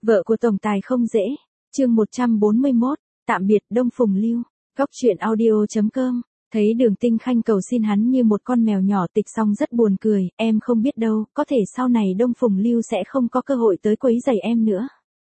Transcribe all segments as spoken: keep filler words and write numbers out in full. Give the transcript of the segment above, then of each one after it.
Vợ của tổng tài không dễ. Chương một trăm bốn mươi mốt, tạm biệt Đông Phùng Lưu. Góc truyện audio chấm com. Thấy Đường Tinh Khanh cầu xin hắn như một con mèo nhỏ, Tịch Song rất buồn cười, em không biết đâu, có thể sau này Đông Phùng Lưu sẽ không có cơ hội tới quấy rầy em nữa.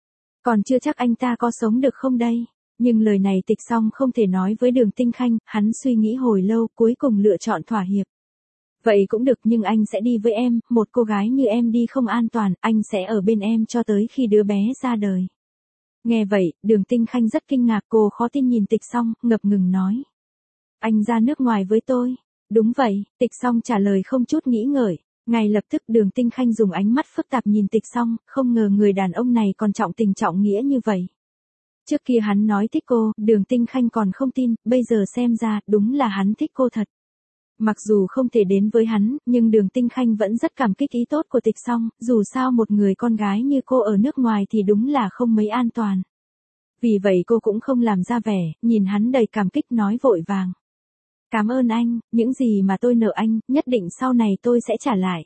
Còn chưa chắc anh ta có sống được không đây. Nhưng lời này Tịch Song không thể nói với Đường Tinh Khanh, hắn suy nghĩ hồi lâu cuối cùng lựa chọn thỏa hiệp. Vậy cũng được, nhưng anh sẽ đi với em, một cô gái như em đi không an toàn, anh sẽ ở bên em cho tới khi đứa bé ra đời. Nghe vậy, Đường Tinh Khanh rất kinh ngạc, cô khó tin nhìn Tịch Song, ngập ngừng nói. Anh ra nước ngoài với tôi. Đúng vậy, Tịch Song trả lời không chút nghĩ ngợi. Ngay lập tức Đường Tinh Khanh dùng ánh mắt phức tạp nhìn Tịch Song, không ngờ người đàn ông này còn trọng tình trọng nghĩa như vậy. Trước kia hắn nói thích cô, Đường Tinh Khanh còn không tin, bây giờ xem ra, đúng là hắn thích cô thật. Mặc dù không thể đến với hắn, nhưng Đường Tinh Khanh vẫn rất cảm kích ý tốt của Tịch Song, dù sao một người con gái như cô ở nước ngoài thì đúng là không mấy an toàn. Vì vậy cô cũng không làm ra vẻ, nhìn hắn đầy cảm kích nói vội vàng. Cảm ơn anh, những gì mà tôi nợ anh, nhất định sau này tôi sẽ trả lại.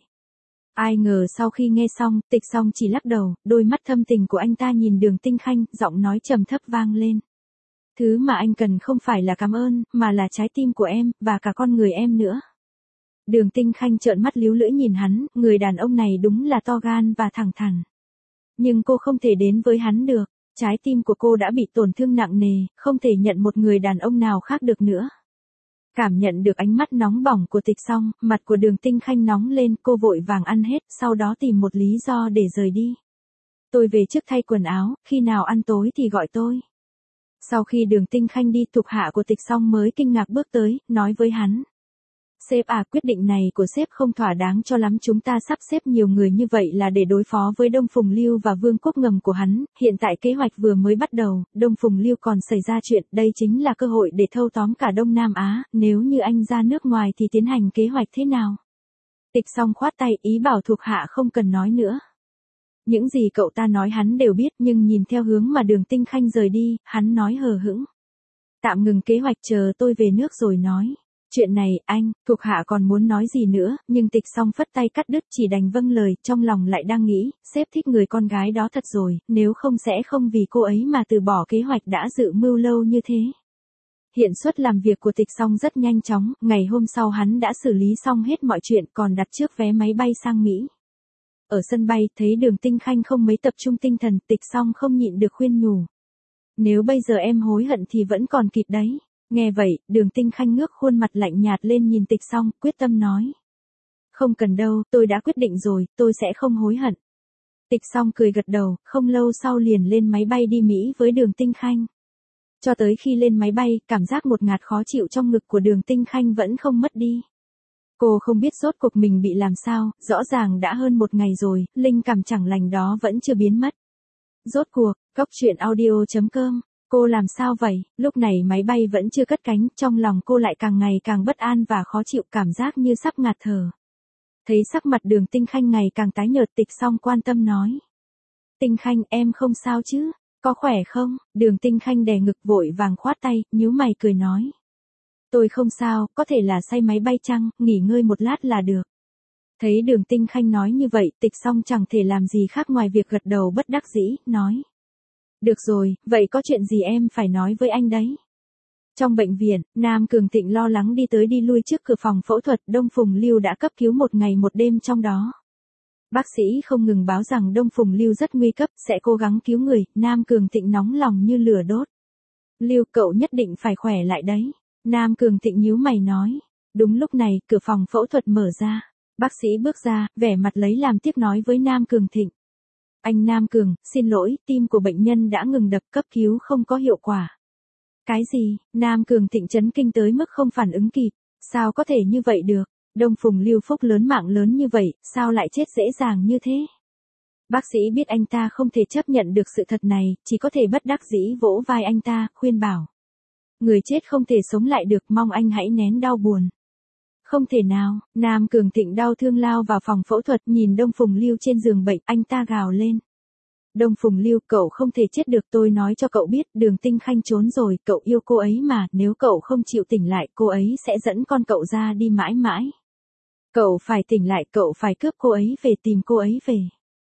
Ai ngờ sau khi nghe xong, Tịch Song chỉ lắc đầu, đôi mắt thâm tình của anh ta nhìn Đường Tinh Khanh, giọng nói trầm thấp vang lên. Thứ mà anh cần không phải là cảm ơn, mà là trái tim của em, và cả con người em nữa. Đường Tinh Khanh trợn mắt líu lưỡi nhìn hắn, người đàn ông này đúng là to gan và thẳng thắn. Nhưng cô không thể đến với hắn được, trái tim của cô đã bị tổn thương nặng nề, không thể nhận một người đàn ông nào khác được nữa. Cảm nhận được ánh mắt nóng bỏng của Tịch Song, mặt của Đường Tinh Khanh nóng lên, cô vội vàng ăn hết, sau đó tìm một lý do để rời đi. Tôi về trước thay quần áo, khi nào ăn tối thì gọi tôi. Sau khi Đường Tinh Khanh đi, thuộc hạ của Tịch Song mới kinh ngạc bước tới, nói với hắn. Sếp à, quyết định này của sếp không thỏa đáng cho lắm, chúng ta sắp xếp nhiều người như vậy là để đối phó với Đông Phùng Lưu và vương quốc ngầm của hắn, hiện tại kế hoạch vừa mới bắt đầu, Đông Phùng Lưu còn xảy ra chuyện, đây chính là cơ hội để thâu tóm cả Đông Nam Á, nếu như anh ra nước ngoài thì tiến hành kế hoạch thế nào? Tịch Song khoát tay, ý bảo thuộc hạ không cần nói nữa. Những gì cậu ta nói hắn đều biết, nhưng nhìn theo hướng mà Đường Tinh Khanh rời đi, hắn nói hờ hững. Tạm ngừng kế hoạch, chờ tôi về nước rồi nói. Chuyện này, anh, thuộc hạ còn muốn nói gì nữa, nhưng Tịch Song phất tay cắt đứt, chỉ đành vâng lời, trong lòng lại đang nghĩ, sếp thích người con gái đó thật rồi, nếu không sẽ không vì cô ấy mà từ bỏ kế hoạch đã dự mưu lâu như thế. Hiện suất làm việc của Tịch Song rất nhanh chóng, ngày hôm sau hắn đã xử lý xong hết mọi chuyện, còn đặt trước vé máy bay sang Mỹ. Ở sân bay, thấy Đường Tinh Khanh không mấy tập trung tinh thần, Tịch Song không nhịn được khuyên nhủ. Nếu bây giờ em hối hận thì vẫn còn kịp đấy. Nghe vậy, Đường Tinh Khanh ngước khuôn mặt lạnh nhạt lên nhìn Tịch Song, quyết tâm nói. Không cần đâu, tôi đã quyết định rồi, tôi sẽ không hối hận. Tịch Song cười gật đầu, không lâu sau liền lên máy bay đi Mỹ với Đường Tinh Khanh. Cho tới khi lên máy bay, cảm giác ngột ngạt khó chịu trong ngực của Đường Tinh Khanh vẫn không mất đi. Cô không biết rốt cuộc mình bị làm sao, rõ ràng đã hơn một ngày rồi, linh cảm chẳng lành đó vẫn chưa biến mất. Rốt cuộc, góc truyện audio chấm com. Cô làm sao vậy? Lúc này máy bay vẫn chưa cất cánh, trong lòng cô lại càng ngày càng bất an và khó chịu, cảm giác như sắp ngạt thở. Thấy sắc mặt Đường Tinh Khanh ngày càng tái nhợt, Tịch Song quan tâm nói. Tinh Khanh, em không sao chứ? Có khỏe không? Đường Tinh Khanh đè ngực vội vàng khoát tay, nhíu mày cười nói. Tôi không sao, có thể là say máy bay chăng, nghỉ ngơi một lát là được. Thấy Đường Tinh Khanh nói như vậy, Tịch Song chẳng thể làm gì khác ngoài việc gật đầu bất đắc dĩ, nói. Được rồi, vậy có chuyện gì em phải nói với anh đấy? Trong bệnh viện, Nam Cường Thịnh lo lắng đi tới đi lui trước cửa phòng phẫu thuật, Đông Phùng Lưu đã cấp cứu một ngày một đêm trong đó. Bác sĩ không ngừng báo rằng Đông Phùng Lưu rất nguy cấp, sẽ cố gắng cứu người, Nam Cường Thịnh nóng lòng như lửa đốt. Lưu, cậu nhất định phải khỏe lại đấy. Nam Cường Thịnh nhíu mày nói. Đúng lúc này, cửa phòng phẫu thuật mở ra. Bác sĩ bước ra, vẻ mặt lấy làm tiếc nói với Nam Cường Thịnh. Anh Nam Cường, xin lỗi, tim của bệnh nhân đã ngừng đập, cấp cứu không có hiệu quả. Cái gì? Nam Cường Thịnh chấn kinh tới mức không phản ứng kịp. Sao có thể như vậy được? Đông Phùng Lưu phúc lớn mạng lớn như vậy, sao lại chết dễ dàng như thế? Bác sĩ biết anh ta không thể chấp nhận được sự thật này, chỉ có thể bất đắc dĩ vỗ vai anh ta, khuyên bảo. Người chết không thể sống lại được, mong anh hãy nén đau buồn. Không thể nào, Nam Cường Thịnh đau thương lao vào phòng phẫu thuật, nhìn Đông Phùng Lưu trên giường bệnh, anh ta gào lên. Đông Phùng Lưu, cậu không thể chết được, tôi nói cho cậu biết, Đường Tinh Khanh trốn rồi, cậu yêu cô ấy mà, nếu cậu không chịu tỉnh lại, cô ấy sẽ dẫn con cậu ra đi mãi mãi. Cậu phải tỉnh lại, cậu phải cướp cô ấy về, tìm cô ấy về.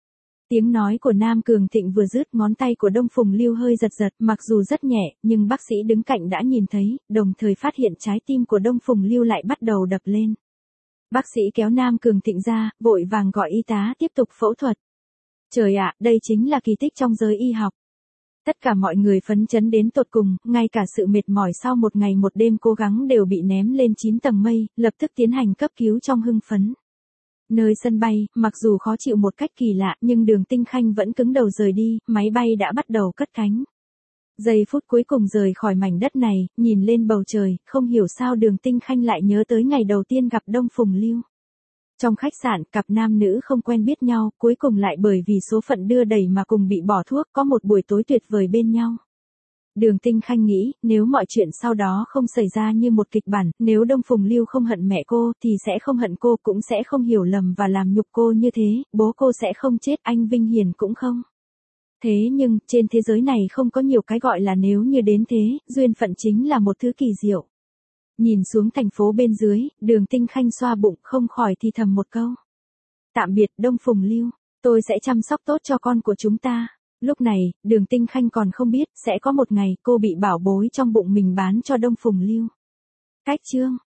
Tiếng nói của Nam Cường Thịnh vừa dứt, ngón tay của Đông Phùng Lưu hơi giật giật, mặc dù rất nhẹ, nhưng bác sĩ đứng cạnh đã nhìn thấy, đồng thời phát hiện trái tim của Đông Phùng Lưu lại bắt đầu đập lên. Bác sĩ kéo Nam Cường Thịnh ra, vội vàng gọi y tá tiếp tục phẫu thuật. Trời ạ, đây chính là kỳ tích trong giới y học. Tất cả mọi người phấn chấn đến tột cùng, ngay cả sự mệt mỏi sau một ngày một đêm cố gắng đều bị ném lên chín tầng mây, lập tức tiến hành cấp cứu trong hưng phấn. Nơi sân bay, mặc dù khó chịu một cách kỳ lạ, nhưng Đường Tinh Khanh vẫn cứng đầu rời đi, máy bay đã bắt đầu cất cánh. Giây phút cuối cùng rời khỏi mảnh đất này, nhìn lên bầu trời, không hiểu sao Đường Tinh Khanh lại nhớ tới ngày đầu tiên gặp Đông Phùng Lưu. Trong khách sạn, cặp nam nữ không quen biết nhau, cuối cùng lại bởi vì số phận đưa đẩy mà cùng bị bỏ thuốc, có một buổi tối tuyệt vời bên nhau. Đường Tinh Khanh nghĩ, nếu mọi chuyện sau đó không xảy ra như một kịch bản, nếu Đông Phùng Lưu không hận mẹ cô, thì sẽ không hận cô, cũng sẽ không hiểu lầm và làm nhục cô như thế, bố cô sẽ không chết, anh Vinh Hiền cũng không. Thế nhưng, trên thế giới này không có nhiều cái gọi là nếu như đến thế, duyên phận chính là một thứ kỳ diệu. Nhìn xuống thành phố bên dưới, Đường Tinh Khanh xoa bụng, không khỏi thì thầm một câu. Tạm biệt Đông Phùng Lưu, tôi sẽ chăm sóc tốt cho con của chúng ta. Lúc này, Đường Tinh Khanh còn không biết, sẽ có một ngày cô bị bảo bối trong bụng mình bán cho Đông Phùng Lưu. Cách chương